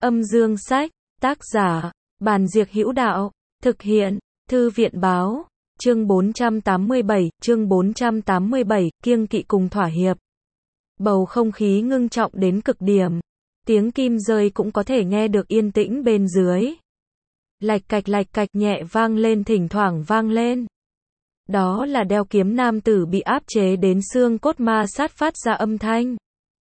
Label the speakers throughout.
Speaker 1: Âm dương sách, tác giả, Bàn Diệc Hữu Đạo, thực hiện, Thư viện báo, chương 487, kiêng kỵ cùng thỏa hiệp. Bầu không khí ngưng trọng đến cực điểm, tiếng kim rơi cũng có thể nghe được yên tĩnh bên dưới. Lạch cạch nhẹ vang lên thỉnh thoảng vang lên. Đó là đeo kiếm nam tử bị áp chế đến xương cốt ma sát phát ra âm thanh.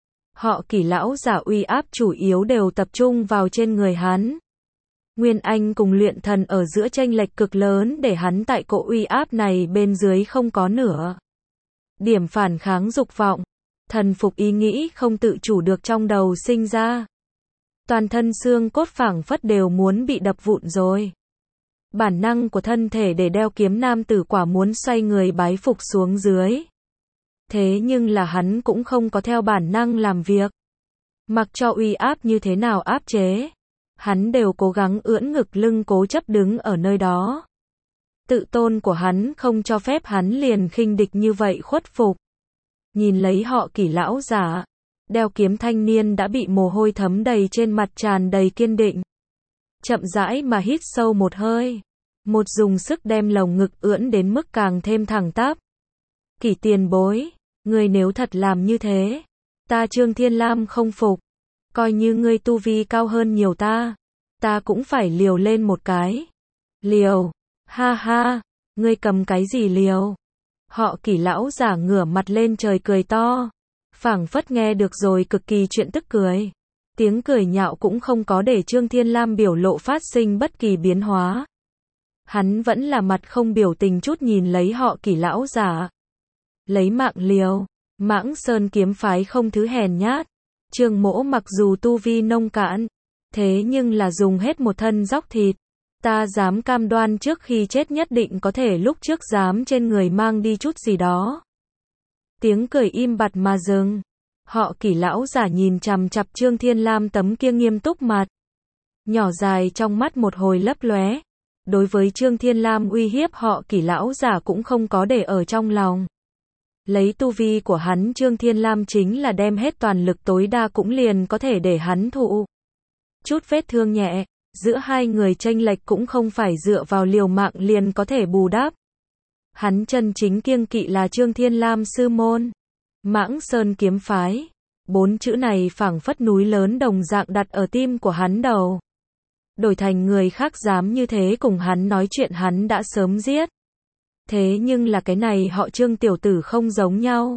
Speaker 1: Họ Kỷ lão giả uy áp chủ yếu đều tập trung vào trên người hắn. Nguyên Anh cùng luyện thần ở giữa chênh lệch cực lớn để hắn tại cỗ uy áp này bên dưới không có nửa điểm phản kháng dục vọng. Thần phục ý nghĩ không tự chủ được trong đầu sinh ra. Toàn thân xương cốt phảng phất đều muốn bị đập vụn rồi. Bản năng của thân thể để đeo kiếm nam tử quả muốn xoay người bái phục xuống dưới. Thế nhưng là hắn cũng không có theo bản năng làm việc. Mặc cho uy áp như thế nào áp chế, hắn đều cố gắng ưỡn ngực lưng cố chấp đứng ở nơi đó. Tự tôn của hắn không cho phép hắn liền khinh địch như vậy khuất phục. Nhìn lấy họ Kỷ lão giả, đeo kiếm thanh niên đã bị mồ hôi thấm đầy trên mặt tràn đầy kiên định. Chậm rãi mà hít sâu một hơi. Một dùng sức đem lồng ngực ưỡn đến mức càng thêm thẳng tắp. Kỷ tiền bối, ngươi nếu thật làm như thế, ta Trương Thiên Lam không phục. Coi như ngươi tu vi cao hơn nhiều ta cũng phải liều lên một cái. Liều, ha ha, ngươi cầm cái gì liều? Họ Kỷ lão giả ngửa mặt lên trời cười to, phảng phất nghe được rồi cực kỳ chuyện tức cười. Tiếng cười nhạo cũng không có để Trương Thiên Lam biểu lộ phát sinh bất kỳ biến hóa. Hắn vẫn là mặt không biểu tình chút nhìn lấy họ Kỷ lão giả. Lấy mạng liều, Mãng Sơn kiếm phái không thứ hèn nhát. Trương Mỗ mặc dù tu vi nông cạn, thế nhưng là dùng hết một thân dóc thịt. Ta dám cam đoan trước khi chết nhất định có thể lúc trước dám trên người mang đi chút gì đó. Tiếng cười im bặt mà dừng. Họ Kỷ lão giả nhìn chằm chằm Trương Thiên Lam tấm kia nghiêm túc mặt. Nhỏ dài trong mắt một hồi lấp lóe. Đối với Trương Thiên Lam uy hiếp họ Kỷ lão giả cũng không có để ở trong lòng. Lấy tu vi của hắn Trương Thiên Lam chính là đem hết toàn lực tối đa cũng liền có thể để hắn thụ chút vết thương nhẹ. Giữa hai người chênh lệch cũng không phải dựa vào liều mạng liền có thể bù đắp. Hắn chân chính kiêng kỵ là Trương Thiên Lam sư môn. Mãng Sơn kiếm phái. 4 chữ này phảng phất núi lớn đồng dạng đặt ở tim của hắn đầu. Đổi thành người khác dám như thế cùng hắn nói chuyện hắn đã sớm giết. Thế nhưng là cái này họ Trương tiểu tử không giống nhau.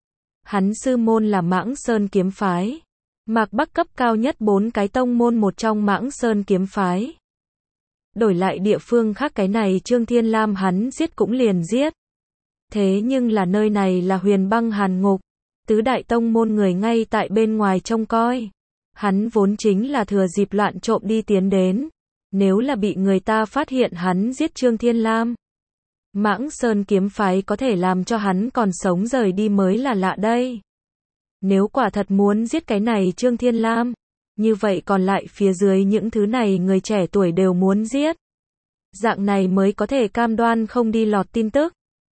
Speaker 1: Hắn sư môn là Mãng Sơn kiếm phái. Mạc Bắc cấp cao nhất 4 cái tông môn một trong Mãng Sơn kiếm phái. Đổi lại địa phương khác cái này Trương Thiên Lam hắn giết cũng liền giết. Thế nhưng là nơi này là Huyền Băng Hàn Ngục. Tứ đại tông môn người ngay tại bên ngoài trông coi. Hắn vốn chính là thừa dịp loạn trộm đi tiến đến. Nếu là bị người ta phát hiện hắn giết Trương Thiên Lam, Mãng Sơn kiếm phái có thể làm cho hắn còn sống rời đi mới là lạ đây. Nếu quả thật muốn giết cái này Trương Thiên Lam, như vậy còn lại phía dưới những thứ này người trẻ tuổi đều muốn giết. Dạng này mới có thể cam đoan không đi lọt tin tức.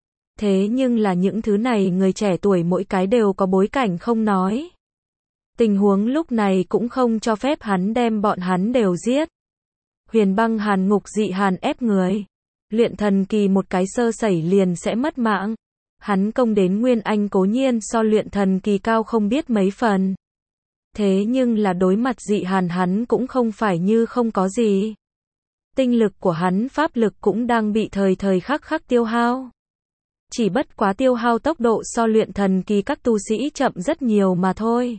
Speaker 1: Thế nhưng là những thứ này người trẻ tuổi mỗi cái đều có bối cảnh không nói. Tình huống lúc này cũng không cho phép hắn đem bọn hắn đều giết. Huyền Băng Hàn Ngục dị hàn ép người. Luyện thần kỳ một cái sơ sẩy liền sẽ mất mạng. Hắn công đến Nguyên Anh cố nhiên so luyện thần kỳ cao không biết mấy phần. Thế nhưng là đối mặt dị hàn hắn cũng không phải như không có gì. Tinh lực của hắn pháp lực cũng đang bị thời khắc tiêu hao. Chỉ bất quá tiêu hao tốc độ so luyện thần kỳ các tu sĩ chậm rất nhiều mà thôi.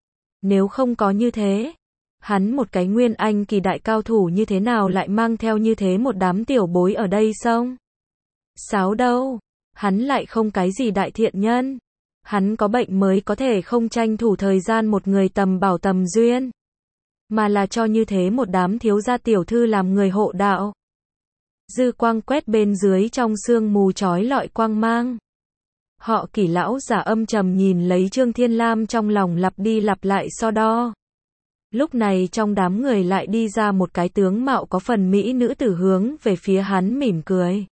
Speaker 1: Nếu không có như thế, hắn một cái Nguyên Anh kỳ đại cao thủ như thế nào lại mang theo như thế một đám tiểu bối ở đây xong? Sáo đâu? Hắn lại không cái gì đại thiện nhân. Hắn có bệnh mới có thể không tranh thủ thời gian một người tầm bảo tầm duyên. Mà là cho như thế một đám thiếu gia tiểu thư làm người hộ đạo. Dư quang quét bên dưới trong sương mù chói lọi quang mang. Họ Kỷ lão giả âm trầm nhìn lấy Trương Thiên Lam trong lòng lặp đi lặp lại so đo. Lúc này trong đám người lại đi ra một cái tướng mạo có phần mỹ nữ tử hướng về phía hắn mỉm cười.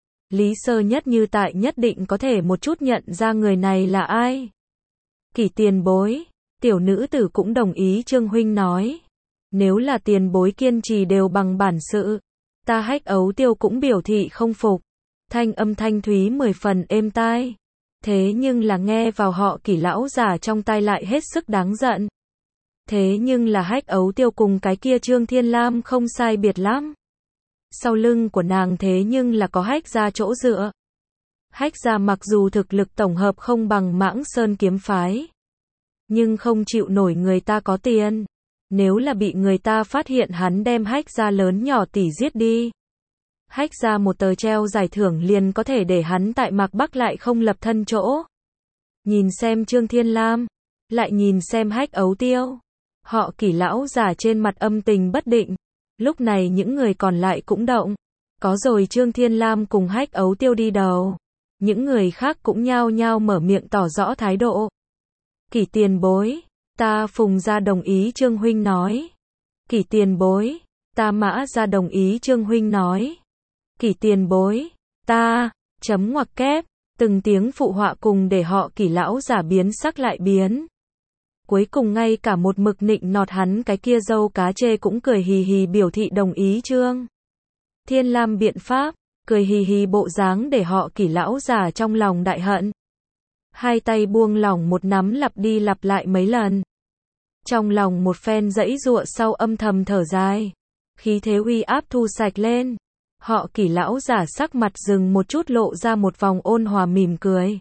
Speaker 1: Lý Sơ Nhất như tại nhất định có thể một chút nhận ra người này là ai. Kỷ tiền bối, tiểu nữ tử cũng đồng ý Trương huynh nói. Nếu là tiền bối kiên trì đều bằng bản sự, ta Hách Ấu Tiêu cũng biểu thị không phục. Thanh âm thanh thúy 10 phần êm tai. Thế nhưng là nghe vào họ Kỷ lão giả trong tai lại hết sức đáng giận. Thế nhưng là Hách Ấu Tiêu cùng cái kia Trương Thiên Lam không sai biệt lắm. Sau lưng của nàng thế nhưng là có Hách gia chỗ dựa. Hách gia mặc dù thực lực tổng hợp không bằng Mãng Sơn kiếm phái, nhưng không chịu nổi người ta có tiền. Nếu là bị người ta phát hiện hắn đem Hách gia lớn nhỏ tỷ giết đi, Hách gia một tờ treo giải thưởng liền có thể để hắn tại Mạc Bắc lại không lập thân chỗ. Nhìn xem Trương Thiên Lam, lại nhìn xem Hách Ấu Tiêu. Họ Kỷ lão giả trên mặt âm tình bất định. Lúc này những người còn lại cũng động. Có rồi Trương Thiên Lam cùng Hách Ấu Tiêu đi đầu. Những người khác cũng nhao nhao mở miệng tỏ rõ thái độ. Kỷ tiền bối, ta Phùng gia đồng ý Trương huynh nói. Kỷ tiền bối, ta Mã gia đồng ý Trương huynh nói. Kỷ tiền bối, ta, chấm ngoặc kép, từng tiếng phụ họa cùng để họ Kỷ lão giả biến sắc lại biến. Cuối cùng ngay cả một mực nịnh nọt hắn cái kia dâu cá chê cũng cười hì hì biểu thị đồng ý Trương Thiên Lam biện pháp, cười hì hì bộ dáng để họ Kỷ lão giả trong lòng đại hận. Hai tay buông lỏng một nắm lặp đi lặp lại mấy lần. Trong lòng một phen giãy giụa sau âm thầm thở dài. Khí thế uy áp thu sạch lên. Họ Kỷ lão giả sắc mặt dừng một chút lộ ra một vòng ôn hòa mỉm cười.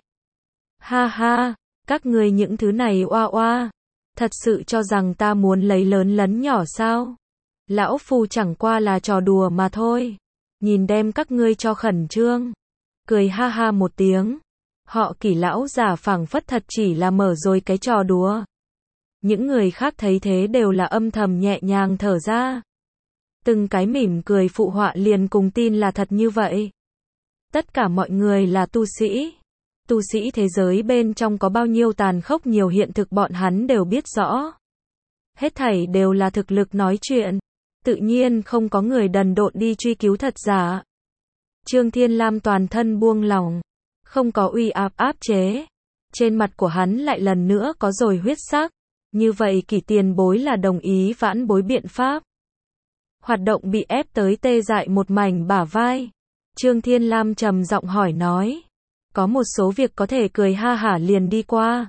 Speaker 1: Ha ha, các ngươi những thứ này oa oa. Thật sự cho rằng ta muốn lấy lớn lấn nhỏ sao? Lão phu chẳng qua là trò đùa mà thôi. Nhìn đem các ngươi cho khẩn trương. Cười ha ha một tiếng. Họ Kỷ lão giả phảng phất thật chỉ là mở rồi cái trò đùa. Những người khác thấy thế đều là âm thầm nhẹ nhàng thở ra. Từng cái mỉm cười phụ họa liền cùng tin là thật như vậy. Tất cả mọi người là tu sĩ. Tu sĩ thế giới bên trong có bao nhiêu tàn khốc nhiều hiện thực bọn hắn đều biết rõ. Hết thảy đều là thực lực nói chuyện. Tự nhiên không có người đần độn đi truy cứu thật giả. Trương Thiên Lam toàn thân buông lỏng. Không có uy áp áp chế. Trên mặt của hắn lại lần nữa có rồi huyết sắc. Như vậy Kỷ tiền bối là đồng ý vãn bối biện pháp. Hoạt động bị ép tới tê dại một mảnh bả vai. Trương Thiên Lam trầm giọng hỏi nói. Có một số việc có thể cười ha hả liền đi qua.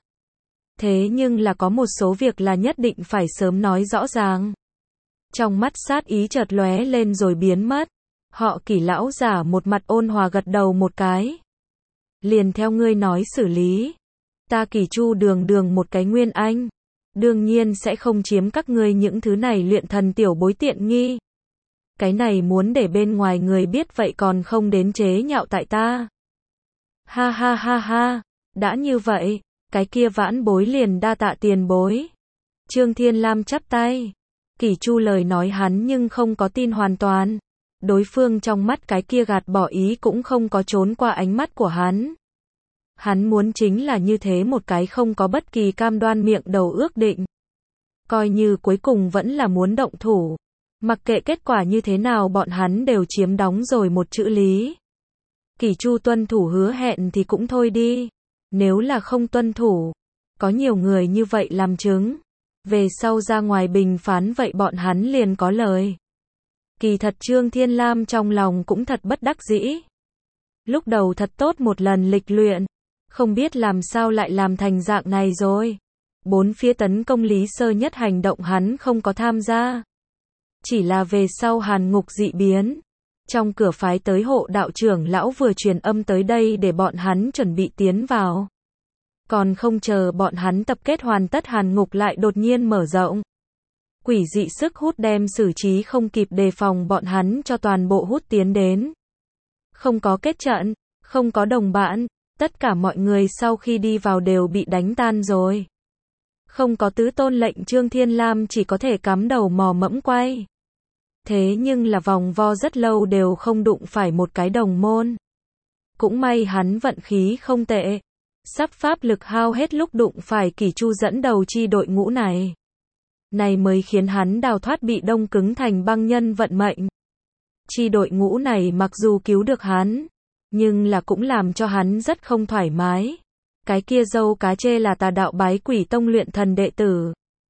Speaker 1: Thế nhưng là có một số việc là nhất định phải sớm nói rõ ràng. Trong mắt sát ý chợt lóe lên rồi biến mất. Họ Kỷ lão giả một mặt ôn hòa gật đầu một cái. Liền theo ngươi nói xử lý. Ta Kỷ Chu đường đường một cái nguyên anh. Đương nhiên sẽ không chiếm các ngươi những thứ này luyện thần tiểu bối tiện nghi. Cái này muốn để bên ngoài người biết vậy còn không đến chế nhạo tại ta. Ha ha ha ha, đã như vậy, cái kia vãn bối liền đa tạ tiền bối. Trương Thiên Lam chắp tay. Kỷ Chu lời nói hắn nhưng không có tin hoàn toàn. Đối phương trong mắt cái kia gạt bỏ ý cũng không có trốn qua ánh mắt của hắn. Hắn muốn chính là như thế một cái không có bất kỳ cam đoan miệng đầu ước định. Coi như cuối cùng vẫn là muốn động thủ. Mặc kệ kết quả như thế nào bọn hắn đều chiếm đóng rồi một chữ lý. Kỷ Chu tuân thủ hứa hẹn thì cũng thôi đi. Nếu là không tuân thủ, có nhiều người như vậy làm chứng. Về sau ra ngoài bình phán vậy bọn hắn liền có lời. Kỳ thật Trương Thiên Lam trong lòng cũng thật bất đắc dĩ. Lúc đầu thật tốt một lần lịch luyện. Không biết làm sao lại làm thành dạng này rồi. Bốn phía tấn công Lý Sơ Nhất hành động hắn không có tham gia. Chỉ là về sau Hàn Ngục dị biến. Trong cửa phái tới hộ đạo trưởng lão vừa truyền âm tới đây để bọn hắn chuẩn bị tiến vào. Còn không chờ bọn hắn tập kết hoàn tất Hàn Ngục lại đột nhiên mở rộng. Quỷ dị sức hút đem xử trí không kịp đề phòng bọn hắn cho toàn bộ hút tiến đến. Không có kết trận, không có đồng bạn, tất cả mọi người sau khi đi vào đều bị đánh tan rồi. Không có tứ tôn lệnh Trương Thiên Lam chỉ có thể cắm đầu mò mẫm quay. Thế nhưng là vòng vo rất lâu đều không đụng phải một cái đồng môn. Cũng may hắn vận khí không tệ. Sắp pháp lực hao hết lúc đụng phải Kỷ Chu dẫn đầu chi đội ngũ này. Này mới khiến hắn đào thoát bị đông cứng thành băng nhân vận mệnh. Chi đội ngũ này mặc dù cứu được hắn, nhưng là cũng làm cho hắn rất không thoải mái. Cái kia dâu cá chê là Tà Đạo Bái Quỷ Tông luyện thần đệ tử.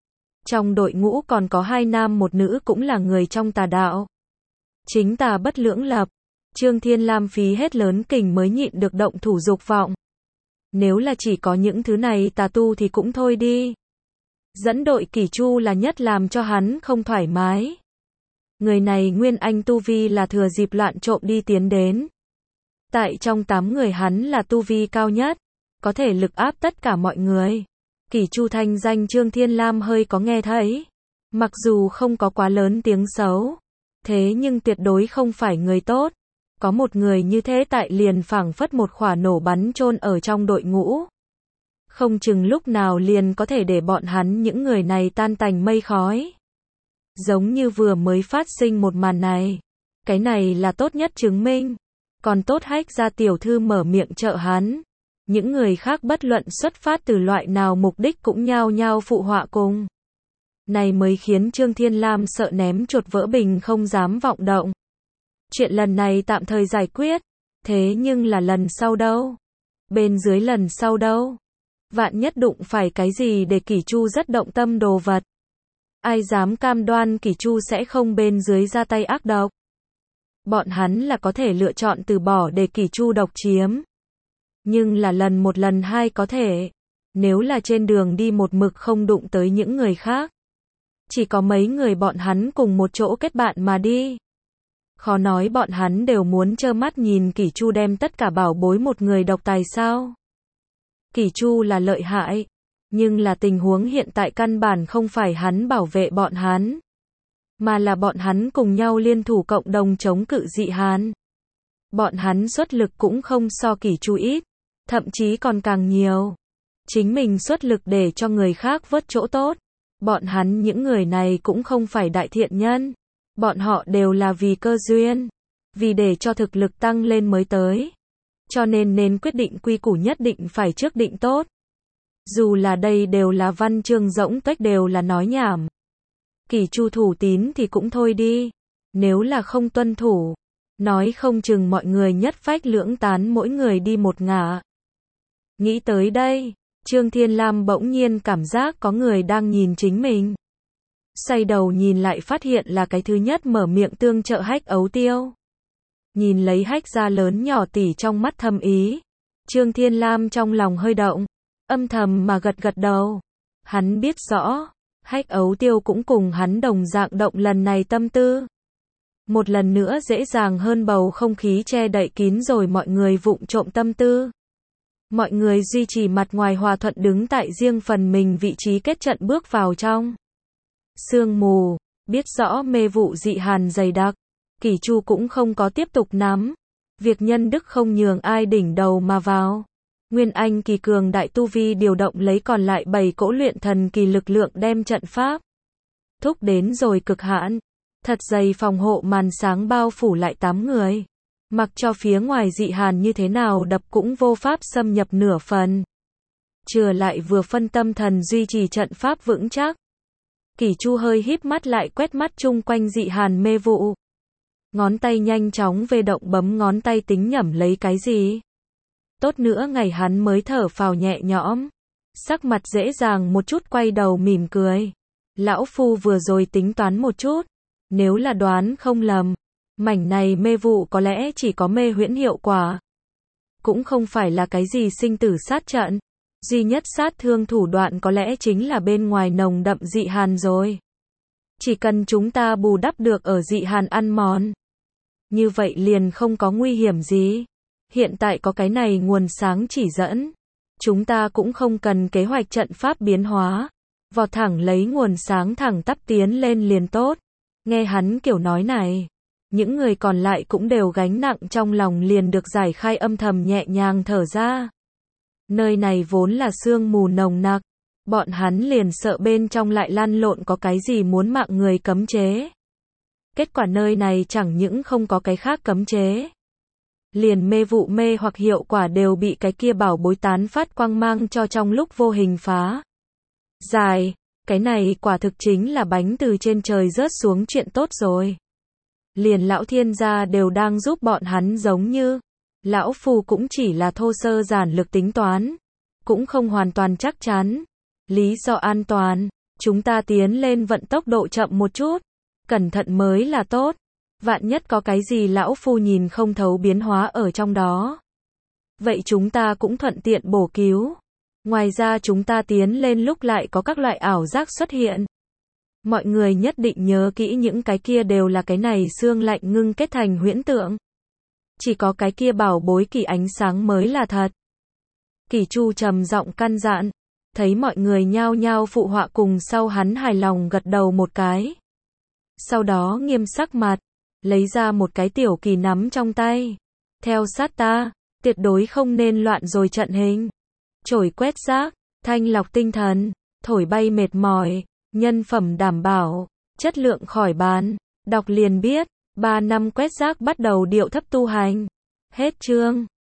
Speaker 1: Trong đội ngũ còn có 2 nam 1 nữ cũng là người trong tà đạo. Chính tà bất lưỡng lập. Trương Thiên Lam phí hết lớn kình mới nhịn được động thủ dục vọng. Nếu là chỉ có những thứ này tà tu thì cũng thôi đi. Dẫn đội Kỷ Chu là nhất làm cho hắn không thoải mái. Người này nguyên anh tu vi là thừa dịp loạn trộm đi tiến đến. Tại trong 8 người hắn là tu vi cao nhất, có thể lực áp tất cả mọi người. Kỷ Chu thanh danh Trương Thiên Lam hơi có nghe thấy. Mặc dù không có quá lớn tiếng xấu, thế nhưng tuyệt đối không phải người tốt. Có một người như thế tại liền phảng phất một quả nổ bắn chôn ở trong đội ngũ. Không chừng lúc nào liền có thể để bọn hắn những người này tan tành mây khói. Giống như vừa mới phát sinh một màn này. Cái này là tốt nhất chứng minh. Còn tốt Hách gia tiểu thư mở miệng trợ hắn. Những người khác bất luận xuất phát từ loại nào mục đích cũng nhao nhao phụ họa cùng. Này mới khiến Trương Thiên Lam sợ ném chuột vỡ bình không dám vọng động. Chuyện lần này tạm thời giải quyết. Thế nhưng là lần sau đâu? Bên dưới lần sau đâu? Vạn nhất đụng phải cái gì để Kỷ Chu rất động tâm đồ vật. Ai dám cam đoan Kỷ Chu sẽ không bên dưới ra tay ác độc. Bọn hắn là có thể lựa chọn từ bỏ để Kỷ Chu độc chiếm. Nhưng là lần 1 lần 2 có thể. Nếu là trên đường đi một mực không đụng tới những người khác. Chỉ có mấy người bọn hắn cùng một chỗ kết bạn mà đi. Khó nói bọn hắn đều muốn trơ mắt nhìn Kỷ Chu đem tất cả bảo bối một người độc tài sao. Kỷ Chu là lợi hại. Nhưng là tình huống hiện tại căn bản không phải hắn bảo vệ bọn hắn. Mà là bọn hắn cùng nhau liên thủ cộng đồng chống cự dị hàn. Bọn hắn xuất lực cũng không so Kỷ Chu ít. Thậm chí còn càng nhiều. Chính mình xuất lực để cho người khác vớt chỗ tốt. Bọn hắn những người này cũng không phải đại thiện nhân. Bọn họ đều là vì cơ duyên. Vì để cho thực lực tăng lên mới tới. Cho nên quyết định quy củ nhất định phải trước định tốt. Dù là đây đều là văn chương rỗng tuếch đều là nói nhảm. Kỷ Chu thủ tín thì cũng thôi đi. Nếu là không tuân thủ. Nói không chừng mọi người nhất phách lưỡng tán mỗi người đi một ngả. Nghĩ tới đây. Trương Thiên Lam bỗng nhiên cảm giác có người đang nhìn chính mình. Xoay đầu nhìn lại phát hiện là cái thứ nhất mở miệng tương trợ Hách Ấu Tiêu. Nhìn lấy Hách gia lớn nhỏ tỉ trong mắt thâm ý. Trương Thiên Lam trong lòng hơi động. Âm thầm mà gật gật đầu. Hắn biết rõ. Hách Ấu Tiêu cũng cùng hắn đồng dạng động lần này tâm tư. Một lần nữa dễ dàng hơn bầu không khí che đậy kín rồi mọi người vụng trộm tâm tư. Mọi người duy trì mặt ngoài hòa thuận đứng tại riêng phần mình vị trí kết trận bước vào trong. Sương mù, biết rõ mê vụ dị hàn dày đặc. Kỷ Chu cũng không có tiếp tục nắm. Việc nhân đức không nhường ai đỉnh đầu mà vào. Nguyên Anh kỳ cường đại tu vi điều động lấy còn lại 7 cỗ luyện thần kỳ lực lượng đem trận pháp. Thúc đến rồi cực hạn. Thật dày phòng hộ màn sáng bao phủ lại 8 người. Mặc cho phía ngoài dị hàn như thế nào đập cũng vô pháp xâm nhập nửa phần. Trừ lại vừa phân tâm thần duy trì trận pháp vững chắc. Kỷ Chu hơi híp mắt lại quét mắt chung quanh dị hàn mê vụ. Ngón tay nhanh chóng về động bấm ngón tay tính nhẩm lấy cái gì. Tốt nữa ngày hắn mới thở phào nhẹ nhõm. Sắc mặt dễ dàng một chút quay đầu mỉm cười. Lão phu vừa rồi tính toán một chút. Nếu là đoán không lầm. Mảnh này mê vụ có lẽ chỉ có mê huyễn hiệu quả. Cũng không phải là cái gì sinh tử sát trận. Duy nhất sát thương thủ đoạn có lẽ chính là bên ngoài nồng đậm dị hàn rồi. Chỉ cần chúng ta bù đắp được ở dị hàn ăn mòn. Như vậy liền không có nguy hiểm gì. Hiện tại có cái này nguồn sáng chỉ dẫn. Chúng ta cũng không cần kế hoạch trận pháp biến hóa. Vọt thẳng lấy nguồn sáng thẳng tắp tiến lên liền tốt. Nghe hắn kiểu nói này. Những người còn lại cũng đều gánh nặng trong lòng liền được giải khai âm thầm nhẹ nhàng thở ra. Nơi này vốn là sương mù nồng nặc. Bọn hắn liền sợ bên trong lại lăn lộn có cái gì muốn mạng người cấm chế. Kết quả nơi này chẳng những không có cái khác cấm chế. Liền mê vụ mê hoặc hiệu quả đều bị cái kia bảo bối tán phát quang mang cho trong lúc vô hình phá. Dài, cái này quả thực chính là bánh từ trên trời rớt xuống chuyện tốt rồi. Liền lão thiên gia đều đang giúp bọn hắn giống như. Lão phù cũng chỉ là thô sơ giản lược tính toán. Cũng không hoàn toàn chắc chắn. Lý do an toàn. Chúng ta tiến lên vận tốc độ chậm một chút. Cẩn thận mới là tốt. Vạn nhất có cái gì lão phu nhìn không thấu biến hóa ở trong đó. Vậy chúng ta cũng thuận tiện bổ cứu. Ngoài ra chúng ta tiến lên lúc lại có các loại ảo giác xuất hiện. Mọi người nhất định nhớ kỹ những cái kia đều là cái này xương lạnh ngưng kết thành huyễn tượng. Chỉ có cái kia bảo bối kỳ ánh sáng mới là thật. Kỳ Chu trầm giọng căn dặn. Thấy mọi người nhao nhao phụ họa cùng sau hắn hài lòng gật đầu một cái. Sau đó nghiêm sắc mặt, lấy ra một cái tiểu kỳ nắm trong tay. Theo sát ta, tuyệt đối không nên loạn rồi trận hình. Chổi quét rác, thanh lọc tinh thần, thổi bay mệt mỏi, nhân phẩm đảm bảo, chất lượng khỏi bàn. Đọc liền biết, 3 năm quét rác bắt đầu điệu thấp tu hành. Hết chương.